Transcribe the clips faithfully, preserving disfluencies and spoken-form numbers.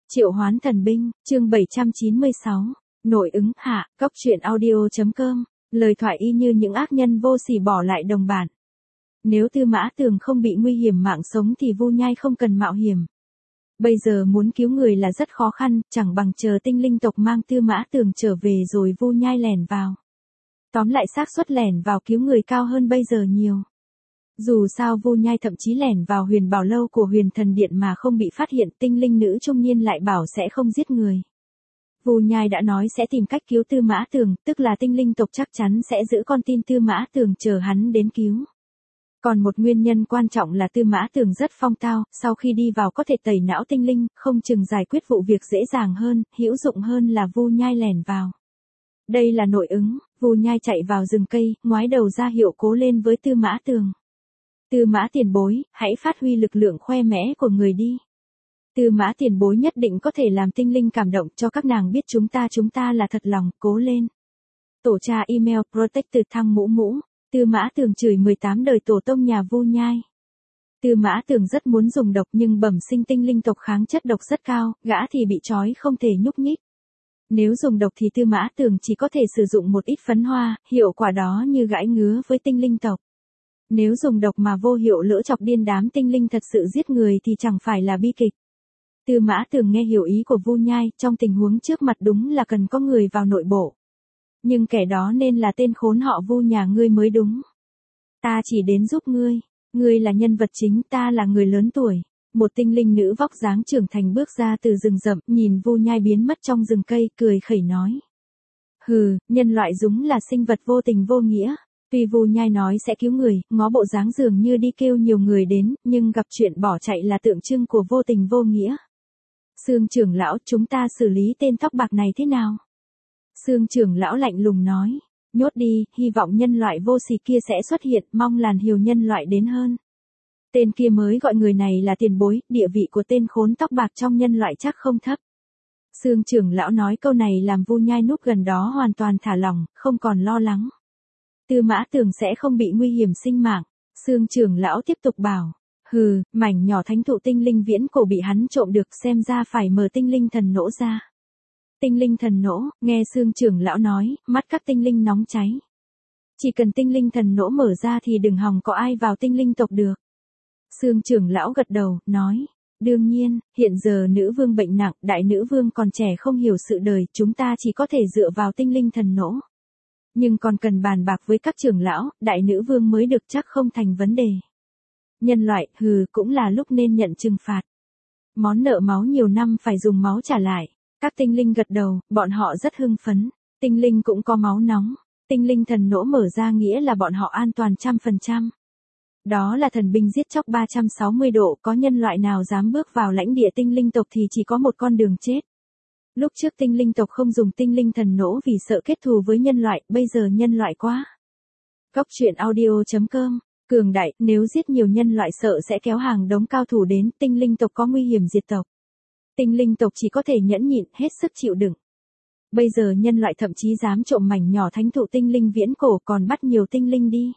Triệu hoán thần binh, chương bảy trăm chín mươi sáu. Nội ứng hạ, cóc truyện audio.com. Lời thoại y như những ác nhân vô sỉ bỏ lại đồng bạn. Nếu Tư Mã Tường không bị nguy hiểm mạng sống thì Vu Nhai không cần mạo hiểm. Bây giờ muốn cứu người là rất khó khăn, chẳng bằng chờ tinh linh tộc mang Tư Mã Tường trở về rồi Vu Nhai lẻn vào. Tóm lại xác suất lẻn vào cứu người cao hơn bây giờ nhiều. Dù sao Vu Nhai thậm chí lẻn vào Huyền Bảo Lâu của Huyền Thần Điện mà không bị phát hiện, tinh linh nữ trung niên lại bảo sẽ không giết người. Vu Nhai đã nói sẽ tìm cách cứu Tư Mã Tường, tức là tinh linh tộc chắc chắn sẽ giữ con tin Tư Mã Tường chờ hắn đến cứu. Còn một nguyên nhân quan trọng là Tư Mã Tường rất phong tao, sau khi đi vào có thể tẩy não tinh linh, không chừng giải quyết vụ việc dễ dàng hơn, hữu dụng hơn là Vu Nhai lẻn vào. Đây là nội ứng, Vu Nhai chạy vào rừng cây, ngoái đầu ra hiệu cố lên với Tư Mã Tường. Tư Mã tiền bối, hãy phát huy lực lượng khoe mẽ của người đi. Tư Mã tiền bối nhất định có thể làm tinh linh cảm động cho các nàng biết chúng ta chúng ta là thật lòng, cố lên. Tổ tra email protected thăng mũ mũ. Tư Mã Tường chửi mười tám đời tổ tông nhà Vu Nhai. Tư Mã Tường rất muốn dùng độc nhưng bẩm sinh tinh linh tộc kháng chất độc rất cao, gã thì bị trói không thể nhúc nhích. Nếu dùng độc thì Tư Mã Tường chỉ có thể sử dụng một ít phấn hoa, hiệu quả đó như gãi ngứa với tinh linh tộc. Nếu dùng độc mà vô hiệu lỡ chọc điên đám tinh linh thật sự giết người thì chẳng phải là bi kịch. Tư Mã Tường nghe hiểu ý của Vu Nhai, trong tình huống trước mặt đúng là cần có người vào nội bộ. Nhưng kẻ đó nên là tên khốn họ Vu nhà ngươi mới đúng. Ta chỉ đến giúp ngươi, ngươi là nhân vật chính, ta là người lớn tuổi. Một tinh linh nữ vóc dáng trưởng thành bước ra từ rừng rậm, nhìn Vu Nhai biến mất trong rừng cây, cười khẩy nói. Hừ, nhân loại đúng là sinh vật vô tình vô nghĩa. Tuy Vu Nhai nói sẽ cứu người, ngó bộ dáng dường như đi kêu nhiều người đến, nhưng gặp chuyện bỏ chạy là tượng trưng của vô tình vô nghĩa. Sương trưởng lão, chúng ta xử lý tên tóc bạc này thế nào? Sương trưởng lão lạnh lùng nói, nhốt đi, hy vọng nhân loại vô sỉ kia sẽ xuất hiện, mong làn hiều nhân loại đến hơn. Tên kia mới gọi người này là tiền bối, địa vị của tên khốn tóc bạc trong nhân loại chắc không thấp. Sương trưởng lão nói câu này làm Vu Nhai núp gần đó hoàn toàn thả lỏng, không còn lo lắng. Tư Mã Tường sẽ không bị nguy hiểm sinh mạng. Sương trưởng lão tiếp tục bảo, hừ, mảnh nhỏ thánh thụ tinh linh viễn cổ bị hắn trộm được, xem ra phải mở tinh linh thần nỗ ra. Tinh linh thần nỗ, nghe Sương trưởng lão nói, mắt các tinh linh nóng cháy. Chỉ cần tinh linh thần nỗ mở ra thì đừng hòng có ai vào tinh linh tộc được. Sương trưởng lão gật đầu, nói, đương nhiên, hiện giờ nữ vương bệnh nặng, đại nữ vương còn trẻ không hiểu sự đời, chúng ta chỉ có thể dựa vào tinh linh thần nỗ. Nhưng còn cần bàn bạc với các trưởng lão, đại nữ vương mới được chắc không thành vấn đề. Nhân loại, hừ, cũng là lúc nên nhận trừng phạt. Món nợ máu nhiều năm phải dùng máu trả lại. Các tinh linh gật đầu, bọn họ rất hưng phấn. Tinh linh cũng có máu nóng. Tinh linh thần nỗ mở ra nghĩa là bọn họ an toàn trăm phần trăm. Đó là thần binh giết chóc ba trăm sáu mươi độ, có nhân loại nào dám bước vào lãnh địa tinh linh tộc thì chỉ có một con đường chết. Lúc trước tinh linh tộc không dùng tinh linh thần nỗ vì sợ kết thù với nhân loại, bây giờ nhân loại quá. Cóc truyện audio.com. Cường đại, nếu giết nhiều nhân loại sợ sẽ kéo hàng đống cao thủ đến, tinh linh tộc có nguy hiểm diệt tộc. Tinh linh tộc chỉ có thể nhẫn nhịn, hết sức chịu đựng. Bây giờ nhân loại thậm chí dám trộm mảnh nhỏ thánh thụ tinh linh viễn cổ còn bắt nhiều tinh linh đi.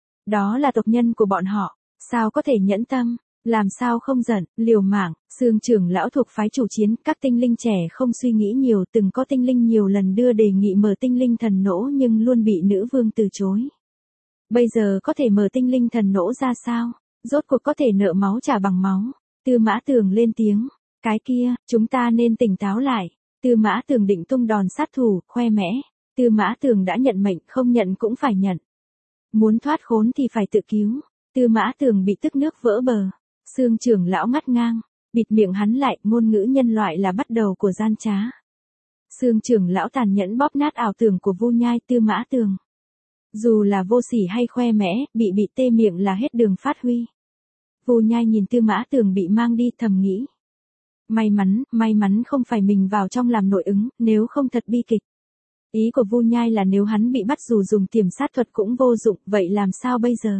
Đó là tộc nhân của bọn họ, sao có thể nhẫn tâm, làm sao không giận, liều mạng. Sương trưởng lão thuộc phái chủ chiến, các tinh linh trẻ không suy nghĩ nhiều, từng có tinh linh nhiều lần đưa đề nghị mở tinh linh thần nỗ nhưng luôn bị nữ vương từ chối. Bây giờ có thể mở tinh linh thần nỗ ra sao? Rốt cuộc có thể nợ máu trả bằng máu. Tư Mã Tường lên tiếng. Cái kia, chúng ta nên tỉnh táo lại. Tư Mã Tường định tung đòn sát thủ, khoe mẽ. Tư Mã Tường đã nhận mệnh, không nhận cũng phải nhận. Muốn thoát khốn thì phải tự cứu. Tư Mã Tường bị tức nước vỡ bờ. Sương trưởng lão ngắt ngang. Bịt miệng hắn lại, ngôn ngữ nhân loại là bắt đầu của gian trá. Sương trưởng lão tàn nhẫn bóp nát ảo tưởng của Vu Nhai. Tư Mã Tường. Dù là vô sỉ hay khoe mẽ, bị bị tê miệng là hết đường phát huy. Vu Nhai nhìn Tư Mã Tường bị mang đi thầm nghĩ. May mắn, may mắn không phải mình vào trong làm nội ứng, nếu không thật bi kịch. Ý của Vu Nhai là nếu hắn bị bắt dù dùng tiềm sát thuật cũng vô dụng, vậy làm sao bây giờ?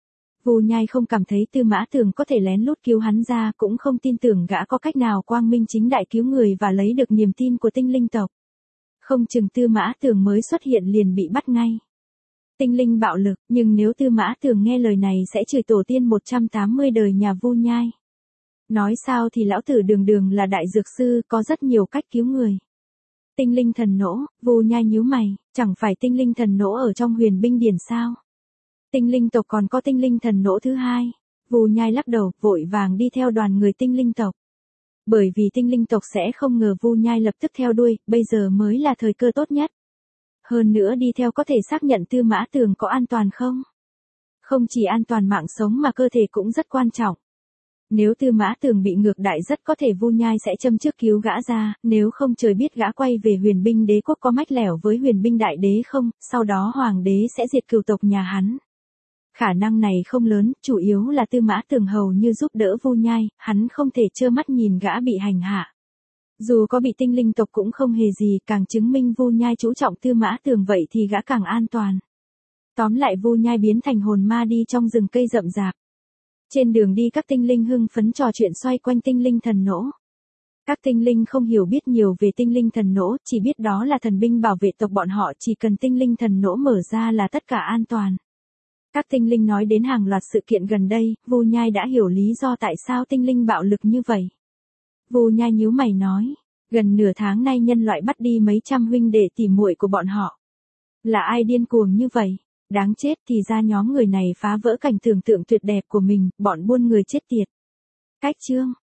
Vu Nhai không cảm thấy Tư Mã Tường có thể lén lút cứu hắn ra, cũng không tin tưởng gã có cách nào quang minh chính đại cứu người và lấy được niềm tin của tinh linh tộc. Không chừng Tư Mã Tường mới xuất hiện liền bị bắt ngay. Tinh linh bạo lực, nhưng nếu Tư Mã Tường nghe lời này sẽ chửi tổ tiên một trăm tám mươi đời nhà Vu Nhai. Nói sao thì lão tử đường đường là đại dược sư, có rất nhiều cách cứu người. Tinh linh thần nỗ, Vu Nhai nhíu mày, chẳng phải tinh linh thần nỗ ở trong huyền binh điển sao? Tinh linh tộc còn có tinh linh thần nỗ thứ hai. Vu Nhai lắc đầu, vội vàng đi theo đoàn người tinh linh tộc. Bởi vì tinh linh tộc sẽ không ngờ Vu Nhai lập tức theo đuôi, bây giờ mới là thời cơ tốt nhất. Hơn nữa đi theo có thể xác nhận Tư Mã Tường có an toàn không? Không chỉ an toàn mạng sống mà cơ thể cũng rất quan trọng. Nếu Tư Mã Tường bị ngược đại rất có thể Vu Nhai sẽ châm trước cứu gã ra, nếu không trời biết gã quay về huyền binh đế quốc có mách lẻo với huyền binh đại đế không, sau đó hoàng đế sẽ diệt cừu tộc nhà hắn. Khả năng này không lớn, chủ yếu là Tư Mã Tường hầu như giúp đỡ Vu Nhai, hắn không thể trơ mắt nhìn gã bị hành hạ. Dù có bị tinh linh tộc cũng không hề gì, càng chứng minh Vu Nhai chú trọng Tư Mã Tường vậy thì gã càng an toàn. Tóm lại Vu Nhai biến thành hồn ma đi trong rừng cây rậm rạp. Trên đường đi các tinh linh hưng phấn trò chuyện xoay quanh tinh linh thần nỗ. Các tinh linh không hiểu biết nhiều về tinh linh thần nỗ, chỉ biết đó là thần binh bảo vệ tộc bọn họ, chỉ cần tinh linh thần nỗ mở ra là tất cả an toàn. Các tinh linh nói đến hàng loạt sự kiện gần đây, Vu Nhai đã hiểu lý do tại sao tinh linh bạo lực như vậy. Vu Nhai nhíu mày nói, gần nửa tháng nay nhân loại bắt đi mấy trăm huynh đệ tỉ muội của bọn họ. Là ai điên cuồng như vậy? Đáng chết, thì ra nhóm người này phá vỡ cảnh tưởng tượng tuyệt đẹp của mình, bọn buôn người chết tiệt. Cách chương